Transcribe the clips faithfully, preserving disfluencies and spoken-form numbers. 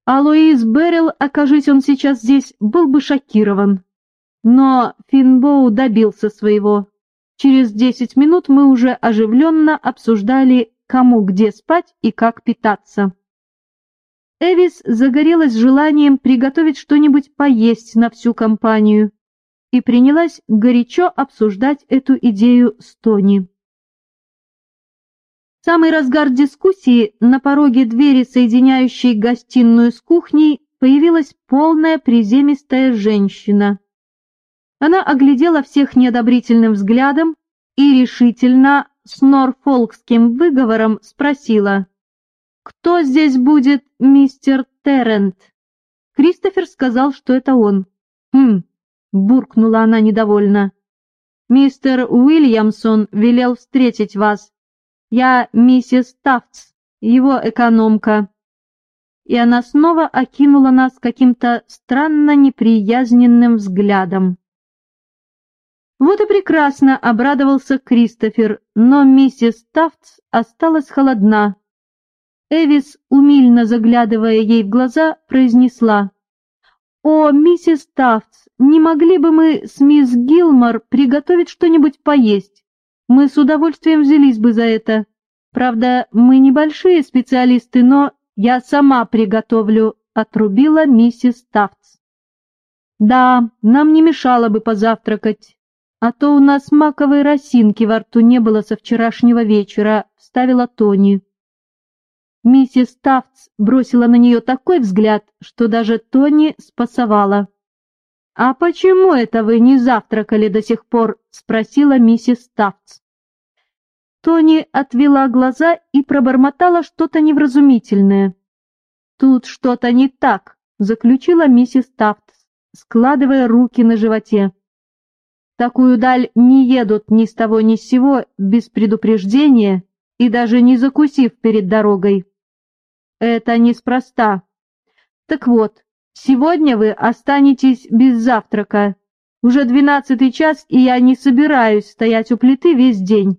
А Луис Беррилл, окажись он сейчас здесь, был бы шокирован. Но Финбоу добился своего. Через десять минут мы уже оживленно обсуждали, кому где спать и как питаться. Эвис загорелась желанием приготовить что-нибудь поесть на всю компанию и принялась горячо обсуждать эту идею с Тони. В самый разгар дискуссии на пороге двери, соединяющей гостиную с кухней, появилась полная приземистая женщина. Она оглядела всех неодобрительным взглядом и решительно, с норфолкским выговором, спросила: «Кто здесь будет мистер Террент?» Кристофер сказал, что это он. «Хм», — буркнула она недовольно. «Мистер Уильямсон велел встретить вас. Я миссис Тафтс, его экономка». И она снова окинула нас каким-то странно неприязненным взглядом. Вот и прекрасно, — обрадовался Кристофер, но миссис Тафтс осталась холодна. Эвис, умильно заглядывая ей в глаза, произнесла: «О, миссис Тафтс, не могли бы мы с мисс Гилмор приготовить что-нибудь поесть? Мы с удовольствием взялись бы за это. Правда, мы небольшие специалисты, но я сама приготовлю», — отрубила миссис Тафтс. «Да, нам не мешало бы позавтракать, а то у нас маковой росинки во рту не было со вчерашнего вечера», — вставила Тони. Миссис Тафтс бросила на нее такой взгляд, что даже Тони спасовала. «А почему это вы не завтракали до сих пор?» — спросила миссис Тафтс. Тони отвела глаза и пробормотала что-то невразумительное. «Тут что-то не так», — заключила миссис Тафтс, складывая руки на животе. «В такую даль не едут ни с того ни с сего, без предупреждения и даже не закусив перед дорогой. Это неспроста. Так вот, сегодня вы останетесь без завтрака. Уже двенадцатый час, и я не собираюсь стоять у плиты весь день».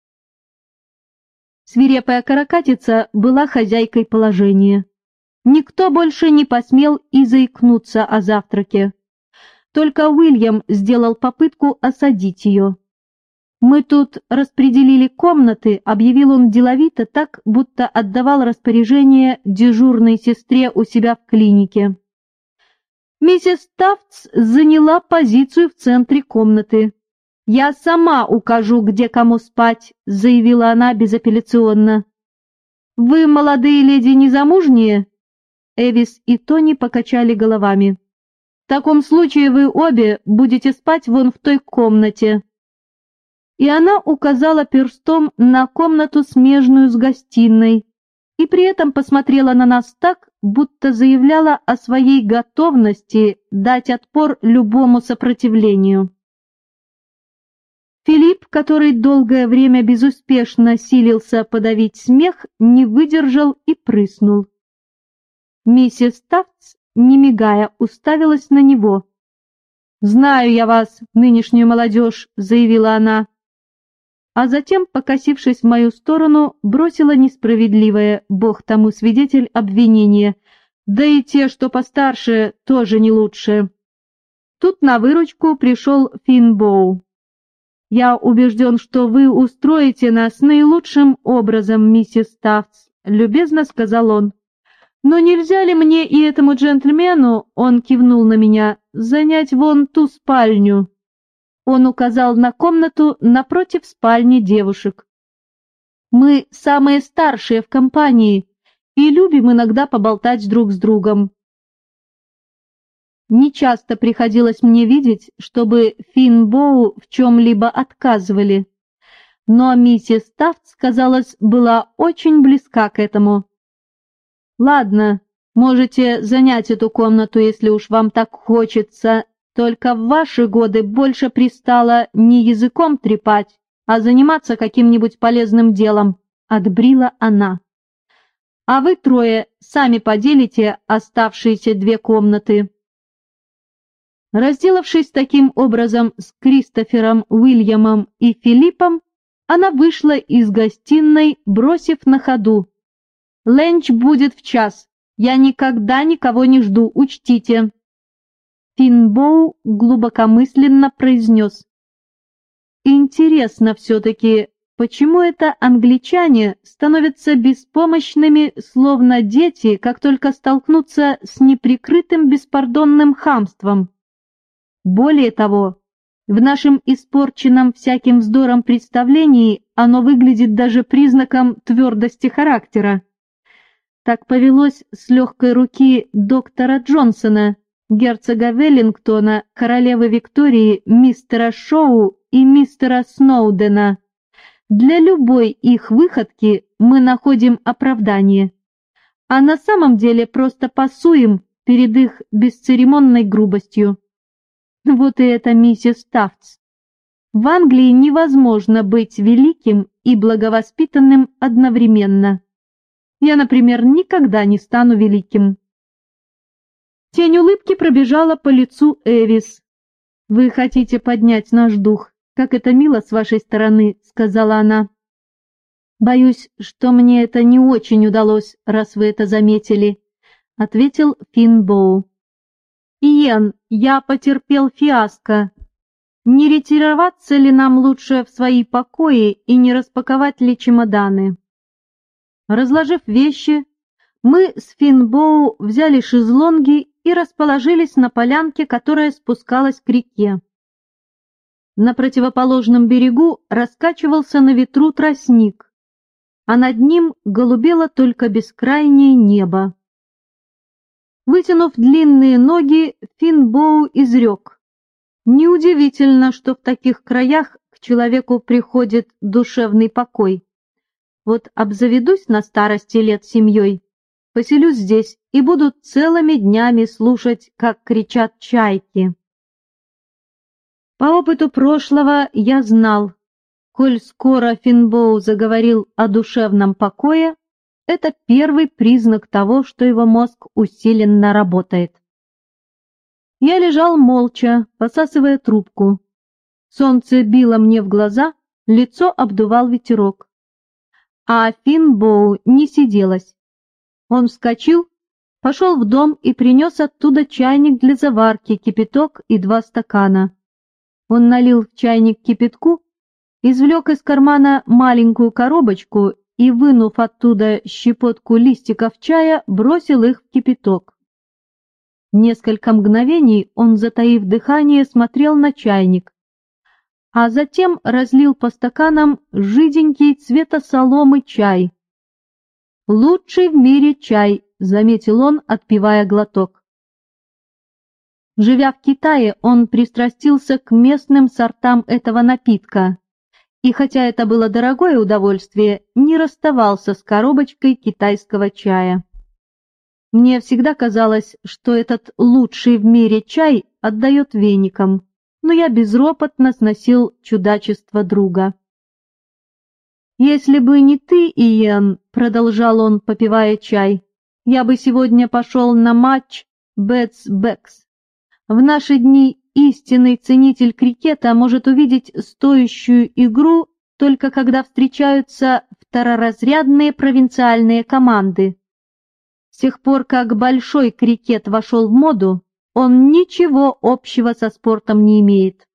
Свирепая каракатица была хозяйкой положения. Никто больше не посмел и заикнуться о завтраке. Только Уильям сделал попытку осадить ее. «Мы тут распределили комнаты», — объявил он деловито, так, будто отдавал распоряжение дежурной сестре у себя в клинике. Миссис Тафтс заняла позицию в центре комнаты. «Я сама укажу, где кому спать», — заявила она безапелляционно. «Вы, молодые леди, незамужние?» Эвис и Тони покачали головами. «В таком случае вы обе будете спать вон в той комнате». И она указала перстом на комнату, смежную с гостиной, и при этом посмотрела на нас так, будто заявляла о своей готовности дать отпор любому сопротивлению. Филипп, который долгое время безуспешно силился подавить смех, не выдержал и прыснул. Миссис Тафтс, не мигая, уставилась на него. «Знаю я вас, нынешнюю молодежь», — заявила она. А затем, покосившись в мою сторону, бросила несправедливое, бог тому свидетель, обвинение. «Да и те, что постарше, тоже не лучше». Тут на выручку пришел Финбоу. «Я убежден, что вы устроите нас наилучшим образом, миссис Тафтс», — любезно сказал он. «Но нельзя ли мне и этому джентльмену, — он кивнул на меня, — занять вон ту спальню?» Он указал на комнату напротив спальни девушек. «Мы самые старшие в компании и любим иногда поболтать друг с другом». Нечасто приходилось мне видеть, чтобы Финбоу в чем-либо отказывали, но миссис Тафтс, казалось, была очень близка к этому. «Ладно, можете занять эту комнату, если уж вам так хочется, только в ваши годы больше пристало не языком трепать, а заниматься каким-нибудь полезным делом», — отбрила она. «А вы трое сами поделите оставшиеся две комнаты». Разделавшись таким образом с Кристофером, Уильямом и Филиппом, она вышла из гостиной, бросив на ходу: «Ленч будет в час. Я никогда никого не жду, учтите». Финбоу глубокомысленно произнес: «Интересно все-таки, почему это англичане становятся беспомощными, словно дети, как только столкнутся с неприкрытым беспардонным хамством? Более того, в нашем испорченном всяким вздором представлении оно выглядит даже признаком твердости характера. Так повелось с легкой руки доктора Джонсона, герцога Веллингтона, королевы Виктории, мистера Шоу и мистера Сноудена. Для любой их выходки мы находим оправдание, а на самом деле просто пасуем перед их бесцеремонной грубостью. Вот и это миссис Тафтс. В Англии невозможно быть великим и благовоспитанным одновременно. Я, например, никогда не стану великим». Тень улыбки пробежала по лицу Эвис. «Вы хотите поднять наш дух, как это мило с вашей стороны», — сказала она. «Боюсь, что мне это не очень удалось, раз вы это заметили», — ответил Финбоу. «Иен, я потерпел фиаско. Не ретироваться ли нам лучше в свои покои и не распаковать ли чемоданы?» Разложив вещи, мы с Финбоу взяли шезлонги и расположились на полянке, которая спускалась к реке. На противоположном берегу раскачивался на ветру тростник, а над ним голубело только бескрайнее небо. Вытянув длинные ноги, Финбоу изрек: «Неудивительно, что в таких краях к человеку приходит душевный покой. Вот обзаведусь на старости лет семьей, поселюсь здесь и буду целыми днями слушать, как кричат чайки». По опыту прошлого я знал, коль скоро Финбоу заговорил о душевном покое, это первый признак того, что его мозг усиленно работает. Я лежал молча, посасывая трубку. Солнце било мне в глаза, лицо обдувал ветерок. А Финбоу не сиделось. Он вскочил, пошел в дом и принес оттуда чайник для заварки, кипяток и два стакана. Он налил в чайник кипятку, извлек из кармана маленькую коробочку и, вынув оттуда щепотку листиков чая, бросил их в кипяток. Несколько мгновений он, затаив дыхание, смотрел на чайник, а затем разлил по стаканам жиденький цвета соломы чай. «Лучший в мире чай», — заметил он, отпивая глоток. Живя в Китае, он пристрастился к местным сортам этого напитка, и хотя это было дорогое удовольствие, не расставался с коробочкой китайского чая. Мне всегда казалось, что этот лучший в мире чай отдает веникам, но я безропотно сносил чудачество друга. «Если бы не ты, Иен, — продолжал он, попивая чай, — я бы сегодня пошел на матч Бэтс-Бэкс. В наши дни истинный ценитель крикета может увидеть стоящую игру только когда встречаются второразрядные провинциальные команды. С тех пор, как большой крикет вошел в моду, он ничего общего со спортом не имеет.